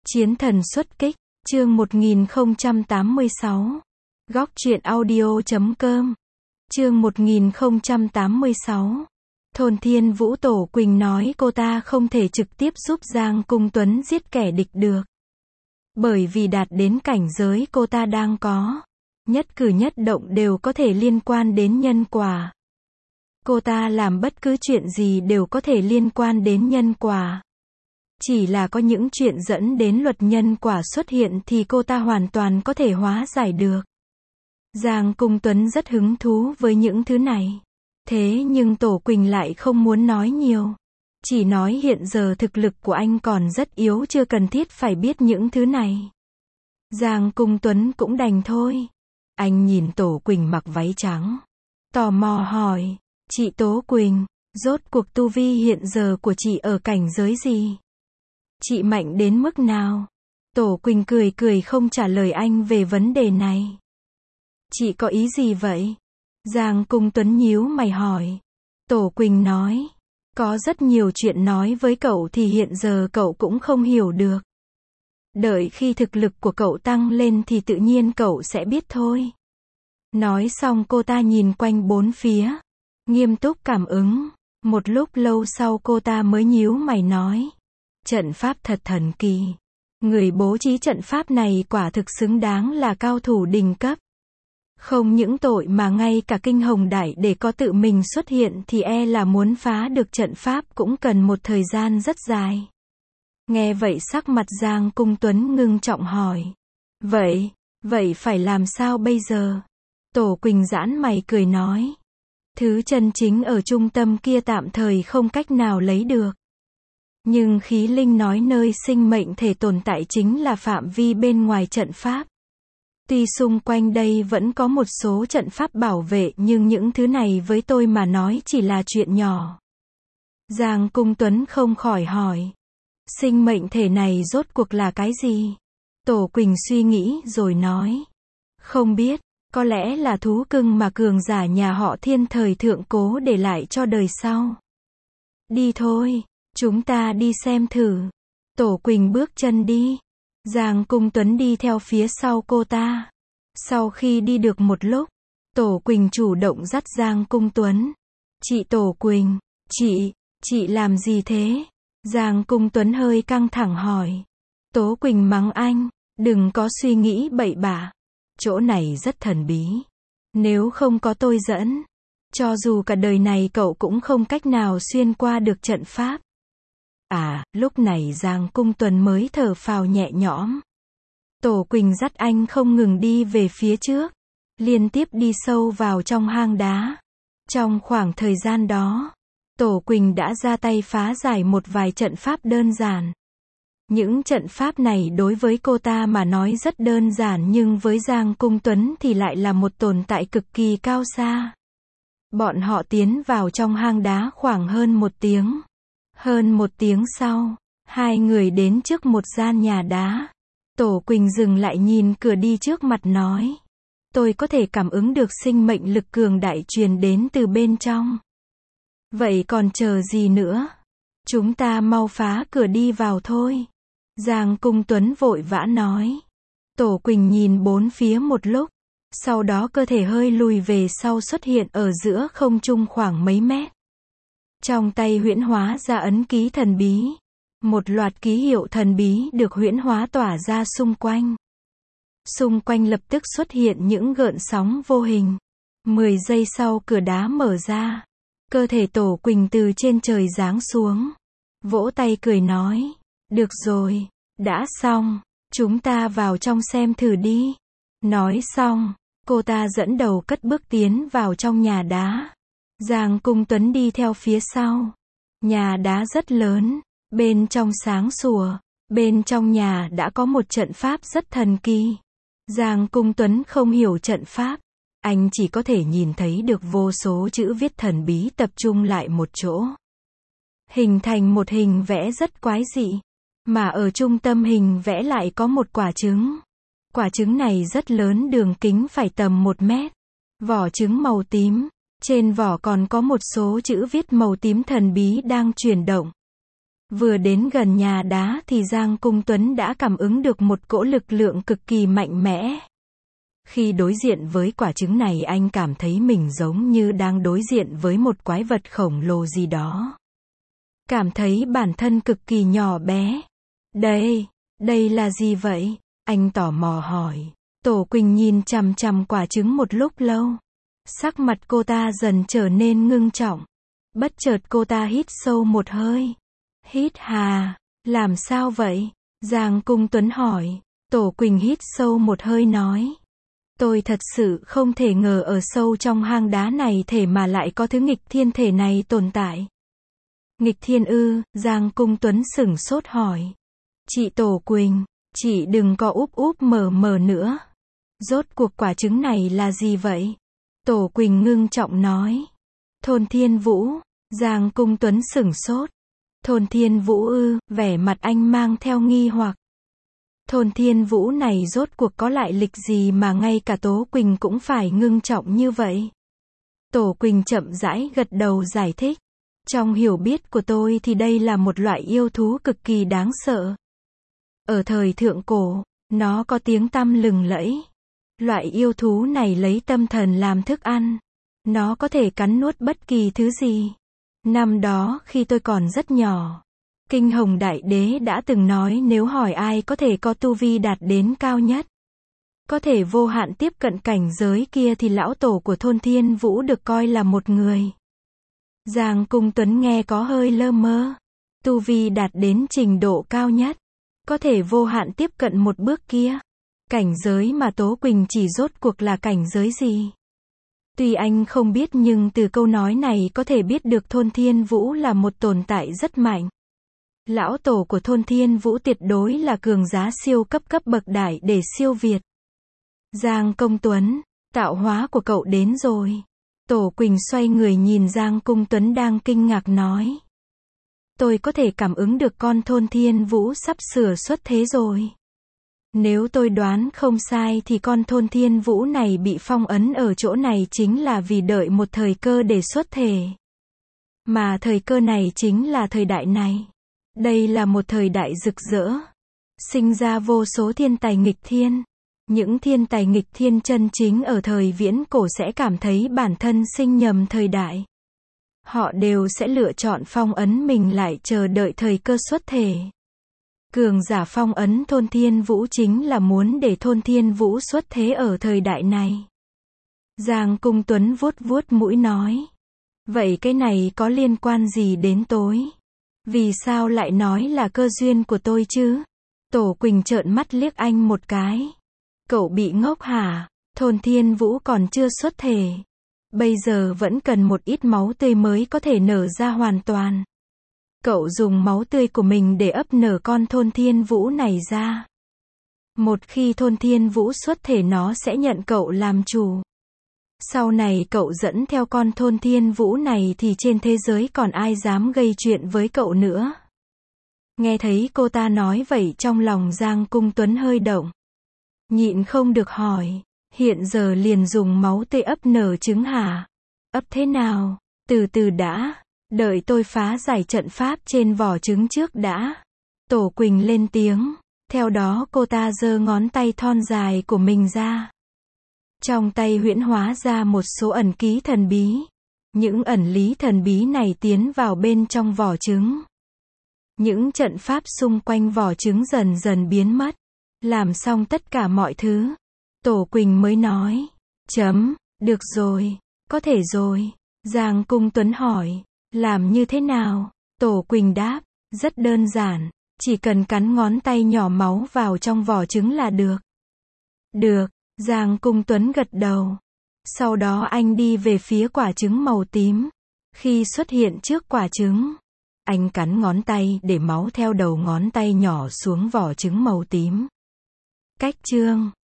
Chiến thần xuất kích, chương 1086. Góc truyện audio.com. Chương 1086. Thôn Thiên Vũ Tổ Quỳnh nói cô ta không thể trực tiếp giúp Giang Cung Tuấn giết kẻ địch được. Bởi vì đạt đến cảnh giới cô ta đang có, nhất cử nhất động đều có thể liên quan đến nhân quả. Cô ta làm bất cứ chuyện gì đều có thể liên quan đến nhân quả. Chỉ là có những chuyện dẫn đến luật nhân quả xuất hiện thì cô ta hoàn toàn có thể hóa giải được. Giang Cung Tuấn rất hứng thú với những thứ này. Thế nhưng Tổ Quỳnh lại không muốn nói nhiều. Chỉ nói hiện giờ thực lực của anh còn rất yếu, chưa cần thiết phải biết những thứ này. Giang Cung Tuấn cũng đành thôi. Anh nhìn Tổ Quỳnh mặc váy trắng, tò mò hỏi, chị Tố Quỳnh, rốt cuộc tu vi hiện giờ của chị ở cảnh giới gì? Chị mạnh đến mức nào? Tổ Quỳnh cười cười không trả lời anh về vấn đề này. Chị có ý gì vậy? Giang Cung Tuấn nhíu mày hỏi. Tổ Quỳnh nói, có rất nhiều chuyện nói với cậu thì hiện giờ cậu cũng không hiểu được. Đợi khi thực lực của cậu tăng lên thì tự nhiên cậu sẽ biết thôi. Nói xong cô ta nhìn quanh bốn phía, nghiêm túc cảm ứng. Một lúc lâu sau cô ta mới nhíu mày nói, trận pháp thật thần kỳ. Người bố trí trận pháp này quả thực xứng đáng là cao thủ đỉnh cấp. Không những tội mà ngay cả Kinh Hồng Đại để có tự mình xuất hiện thì e là muốn phá được trận pháp cũng cần một thời gian rất dài. Nghe vậy sắc mặt Giang Cung Tuấn ngưng trọng hỏi. Vậy phải làm sao bây giờ? Tổ Quỳnh giãn mày cười nói. Thứ chân chính ở trung tâm kia tạm thời không cách nào lấy được. Nhưng khí linh nói nơi sinh mệnh thể tồn tại chính là phạm vi bên ngoài trận pháp. Tuy xung quanh đây vẫn có một số trận pháp bảo vệ nhưng những thứ này với tôi mà nói chỉ là chuyện nhỏ. Giang Cung Tuấn không khỏi hỏi. Sinh mệnh thể này rốt cuộc là cái gì? Tổ Quỳnh suy nghĩ rồi nói. Không biết, có lẽ là thú cưng mà cường giả nhà họ Thiên thời thượng cố để lại cho đời sau. Đi thôi, chúng ta đi xem thử. Tổ Quỳnh bước chân đi. Giang Cung Tuấn đi theo phía sau cô ta. Sau khi đi được một lúc, Tổ Quỳnh chủ động dắt Giang Cung Tuấn. Chị Tổ Quỳnh, chị làm gì thế? Giang Cung Tuấn hơi căng thẳng hỏi. Tố Quỳnh mắng anh, đừng có suy nghĩ bậy bạ. Chỗ này rất thần bí. Nếu không có tôi dẫn, cho dù cả đời này cậu cũng không cách nào xuyên qua được trận pháp. Lúc này Giang Cung Tuấn mới thở phào nhẹ nhõm. Tổ Quỳnh dắt anh không ngừng đi về phía trước, liên tiếp đi sâu vào trong hang đá. Trong khoảng thời gian đó, Tổ Quỳnh đã ra tay phá giải một vài trận pháp đơn giản. Những trận pháp này đối với cô ta mà nói rất đơn giản nhưng với Giang Cung Tuấn thì lại là một tồn tại cực kỳ cao xa. Bọn họ tiến vào trong hang đá khoảng hơn một tiếng. Hơn một tiếng sau, hai người đến trước một gian nhà đá. Tổ Quỳnh dừng lại nhìn cửa đi trước mặt nói. Tôi có thể cảm ứng được sinh mệnh lực cường đại truyền đến từ bên trong. Vậy còn chờ gì nữa? Chúng ta mau phá cửa đi vào thôi. Giang Cung Tuấn vội vã nói. Tổ Quỳnh nhìn bốn phía một lúc. Sau đó cơ thể hơi lùi về sau xuất hiện ở giữa không trung khoảng mấy mét. Trong tay huyễn hóa ra ấn ký thần bí. Một loạt ký hiệu thần bí được huyễn hóa tỏa ra xung quanh. Xung quanh lập tức xuất hiện những gợn sóng vô hình. 10 giây sau cửa đá mở ra. Cơ thể Tổ Quỳnh từ trên trời giáng xuống. Vỗ tay cười nói. Được rồi, đã xong. Chúng ta vào trong xem thử đi. Nói xong, cô ta dẫn đầu cất bước tiến vào trong nhà đá. Giang Cung Tuấn đi theo phía sau. Nhà đá rất lớn, bên trong sáng sủa. Bên trong nhà đã có một trận pháp rất thần kỳ. Giang Cung Tuấn không hiểu trận pháp. Anh chỉ có thể nhìn thấy được vô số chữ viết thần bí tập trung lại một chỗ. Hình thành một hình vẽ rất quái dị. Mà ở trung tâm hình vẽ lại có một quả trứng. Quả trứng này rất lớn, đường kính phải tầm 1 mét. Vỏ trứng màu tím. Trên vỏ còn có một số chữ viết màu tím thần bí đang chuyển động. Vừa đến gần nhà đá thì Giang Cung Tuấn đã cảm ứng được một cỗ lực lượng cực kỳ mạnh mẽ. Khi đối diện với quả trứng này anh cảm thấy mình giống như đang đối diện với một quái vật khổng lồ gì đó. Cảm thấy bản thân cực kỳ nhỏ bé. Đây là gì vậy? Anh tò mò hỏi. Tổ Quỳnh nhìn chằm chằm quả trứng một lúc lâu. Sắc mặt cô ta dần trở nên ngưng trọng. Bất chợt cô ta hít sâu một hơi. Hít hà, làm sao vậy? Giang Cung Tuấn hỏi. Tổ Quỳnh hít sâu một hơi nói. Tôi thật sự không thể ngờ ở sâu trong hang đá này thể mà lại có thứ nghịch thiên thể này tồn tại. Nghịch thiên ư? Giang Cung Tuấn sửng sốt hỏi. Chị Tổ Quỳnh, chị đừng có úp úp mở mở nữa. Rốt cuộc quả trứng này là gì vậy? Tổ Quỳnh ngưng trọng nói. Thôn Thiên Vũ. Giang Cung Tuấn sửng sốt. Thôn Thiên Vũ ư? Vẻ mặt anh mang theo nghi hoặc. Thôn Thiên Vũ này rốt cuộc có lại lịch gì mà ngay cả Tố Quỳnh cũng phải ngưng trọng như vậy? Tổ Quỳnh chậm rãi gật đầu giải thích. Trong hiểu biết của tôi thì đây là một loại yêu thú cực kỳ đáng sợ. Ở thời thượng cổ, nó có tiếng tăm lừng lẫy. Loại yêu thú này lấy tâm thần làm thức ăn. Nó có thể cắn nuốt bất kỳ thứ gì. Năm đó khi tôi còn rất nhỏ, Kinh Hồng Đại Đế đã từng nói nếu hỏi ai có thể có tu vi đạt đến cao nhất, có thể vô hạn tiếp cận cảnh giới kia thì lão tổ của thôn Thiên Vũ được coi là một người. Giang Cung Tuấn nghe có hơi lơ mơ. Tu vi đạt đến trình độ cao nhất, có thể vô hạn tiếp cận một bước kia. Cảnh giới mà Tố Quỳnh chỉ rốt cuộc là cảnh giới gì? Tuy anh không biết nhưng từ câu nói này có thể biết được thôn Thiên Vũ là một tồn tại rất mạnh. Lão tổ của thôn Thiên Vũ tuyệt đối là cường giá siêu cấp bậc đại để siêu việt. Giang Công Tuấn, tạo hóa của cậu đến rồi. Tổ Quỳnh xoay người nhìn Giang Cung Tuấn đang kinh ngạc nói. Tôi có thể cảm ứng được con thôn Thiên Vũ sắp sửa xuất thế rồi. Nếu tôi đoán không sai thì con thôn Thiên Vũ này bị phong ấn ở chỗ này chính là vì đợi một thời cơ để xuất thể. Mà thời cơ này chính là thời đại này. Đây là một thời đại rực rỡ. Sinh ra vô số thiên tài nghịch thiên. Những thiên tài nghịch thiên chân chính ở thời viễn cổ sẽ cảm thấy bản thân sinh nhầm thời đại. Họ đều sẽ lựa chọn phong ấn mình lại chờ đợi thời cơ xuất thể. Cường giả phong ấn thôn Thiên Vũ chính là muốn để thôn Thiên Vũ xuất thế ở thời đại này. Giang Cung Tuấn vuốt vuốt mũi nói. Vậy cái này có liên quan gì đến tôi? Vì sao lại nói là cơ duyên của tôi chứ? Tổ Quỳnh trợn mắt liếc anh một cái. Cậu bị ngốc hả? Thôn Thiên Vũ còn chưa xuất thể. Bây giờ vẫn cần một ít máu tươi mới có thể nở ra hoàn toàn. Cậu dùng máu tươi của mình để ấp nở con thôn Thiên Vũ này ra. Một khi thôn Thiên Vũ xuất thể nó sẽ nhận cậu làm chủ. Sau này cậu dẫn theo con thôn Thiên Vũ này thì trên thế giới còn ai dám gây chuyện với cậu nữa. Nghe thấy cô ta nói vậy trong lòng Giang Cung Tuấn hơi động. Nhịn không được hỏi. Hiện giờ liền dùng máu tươi ấp nở trứng hả? Ấp thế nào? Từ từ đã. Đợi tôi phá giải trận pháp trên vỏ trứng trước đã. Tổ Quỳnh lên tiếng. Theo đó cô ta giơ ngón tay thon dài của mình ra. Trong tay huyễn hóa ra một số ẩn ký thần bí. Những ẩn lý thần bí này tiến vào bên trong vỏ trứng. Những trận pháp xung quanh vỏ trứng dần dần biến mất. Làm xong tất cả mọi thứ. Tổ Quỳnh mới nói. Được rồi. Có thể rồi. Giang Cung Tuấn hỏi. Làm như thế nào? Tổ Quỳnh đáp. Rất đơn giản. Chỉ cần cắn ngón tay nhỏ máu vào trong vỏ trứng là được. Được. Giang Cung Tuấn gật đầu. Sau đó anh đi về phía quả trứng màu tím. Khi xuất hiện trước quả trứng, anh cắn ngón tay để máu theo đầu ngón tay nhỏ xuống vỏ trứng màu tím. Cách chương